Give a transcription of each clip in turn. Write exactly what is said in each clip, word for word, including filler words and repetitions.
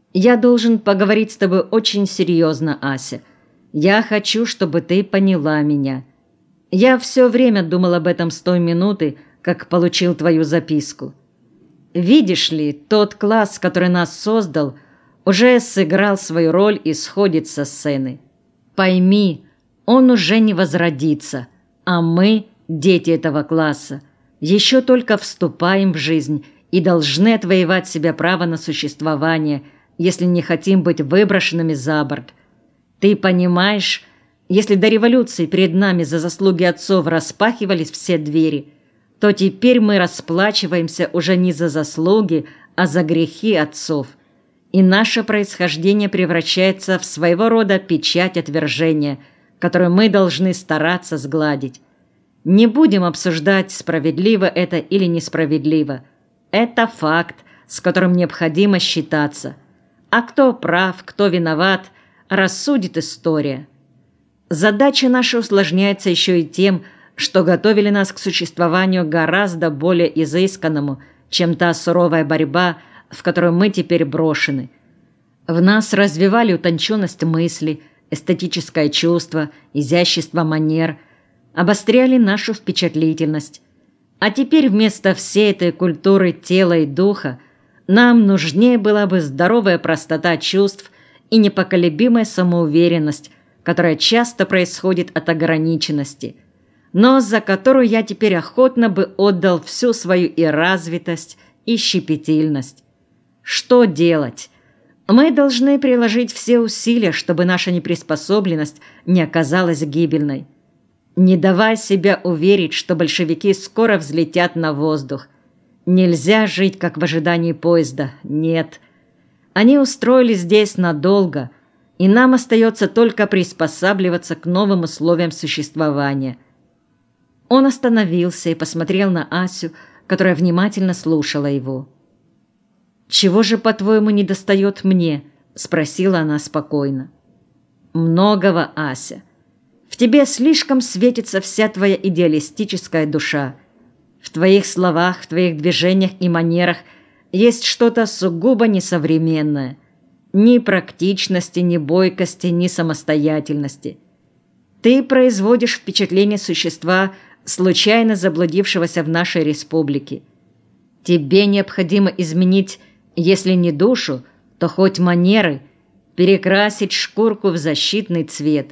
Я должен поговорить с тобой очень серьезно, Ася. Я хочу, чтобы ты поняла меня. Я все время думал об этом с той минуты, как получил твою записку. Видишь ли, тот класс, который нас создал, уже сыграл свою роль и сходит со сцены. Пойми, он уже не возродится, а мы, дети этого класса, еще только вступаем в жизнь и должны отвоевать себе право на существование, если не хотим быть выброшенными за борт. Ты понимаешь, если до революции перед нами за заслуги отцов распахивались все двери, то теперь мы расплачиваемся уже не за заслуги, а за грехи отцов. И наше происхождение превращается в своего рода печать отвержения, которую мы должны стараться сгладить. Не будем обсуждать, справедливо это или несправедливо. Это факт, с которым необходимо считаться. А кто прав, кто виноват, рассудит история. Задача наша усложняется еще и тем, что готовили нас к существованию гораздо более изысканному, чем та суровая борьба, в которую мы теперь брошены. В нас развивали утонченность мысли, эстетическое чувство, изящество манер, обостряли нашу впечатлительность. А теперь вместо всей этой культуры тела и духа нам нужнее была бы здоровая простота чувств и непоколебимая самоуверенность, которая часто происходит от ограниченности, но за которую я теперь охотно бы отдал всю свою и развитость, и щепетильность. Что делать? Мы должны приложить все усилия, чтобы наша неприспособленность не оказалась гибельной. Не давай себя уверить, что большевики скоро взлетят на воздух. Нельзя жить, как в ожидании поезда. Нет. Они устроились здесь надолго, и нам остается только приспосабливаться к новым условиям существования. Он остановился и посмотрел на Асю, которая внимательно слушала его. «Чего же, по-твоему, недостает мне?» – спросила она спокойно. «Многого, Ася. В тебе слишком светится вся твоя идеалистическая душа. В твоих словах, в твоих движениях и манерах есть что-то сугубо несовременное. Ни практичности, ни бойкости, ни самостоятельности. Ты производишь впечатление существа, случайно заблудившегося в нашей республике. Тебе необходимо изменить, если не душу, то хоть манеры, перекрасить шкурку в защитный цвет.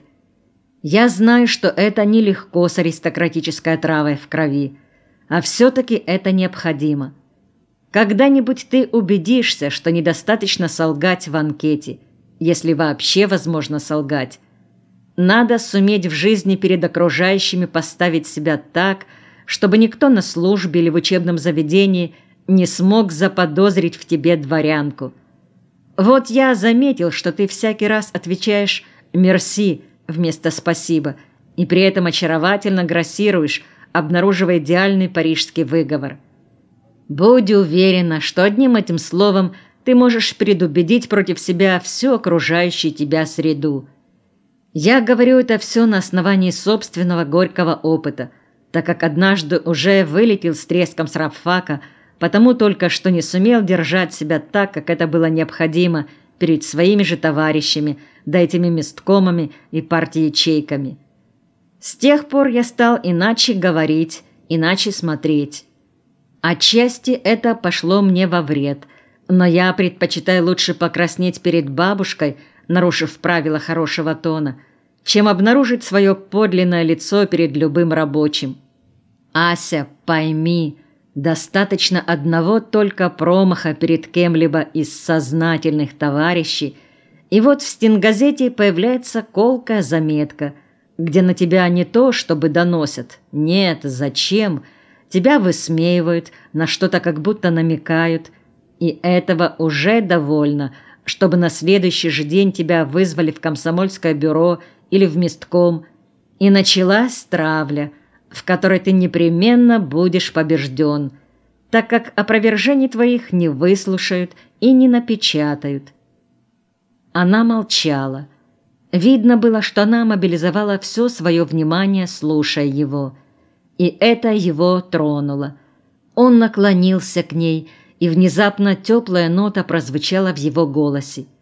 Я знаю, что это нелегко с аристократической отравой в крови, а все-таки это необходимо. Когда-нибудь ты убедишься, что недостаточно солгать в анкете, если вообще возможно солгать. Надо суметь в жизни перед окружающими поставить себя так, чтобы никто на службе или в учебном заведении не смог заподозрить в тебе дворянку. Вот я заметил, что ты всякий раз отвечаешь «мерси» вместо «спасибо», и при этом очаровательно грассируешь, обнаруживая идеальный парижский выговор. Будь уверена, что одним этим словом ты можешь предубедить против себя всю окружающую тебя среду. Я говорю это все на основании собственного горького опыта, так как однажды уже вылетел с треском с рабфака, потому только что не сумел держать себя так, как это было необходимо перед своими же товарищами, да этими месткомами и партиячейками. С тех пор я стал иначе говорить, иначе смотреть. Отчасти это пошло мне во вред, но я предпочитаю лучше покраснеть перед бабушкой, нарушив правила хорошего тона, чем обнаружить свое подлинное лицо перед любым рабочим. Ася, пойми, достаточно одного только промаха перед кем-либо из сознательных товарищей, и вот в стенгазете появляется колкая заметка, где на тебя не то чтобы доносят, нет, зачем, тебя высмеивают, на что-то как будто намекают, и этого уже довольно, чтобы на следующий же день тебя вызвали в комсомольское бюро или в местком, и началась травля, в которой ты непременно будешь побежден, так как опровержений твоих не выслушают и не напечатают. Она молчала. Видно было, что она мобилизовала все свое внимание, слушая его. И это его тронуло. Он наклонился к ней и внезапно теплая нота прозвучала в его голосе.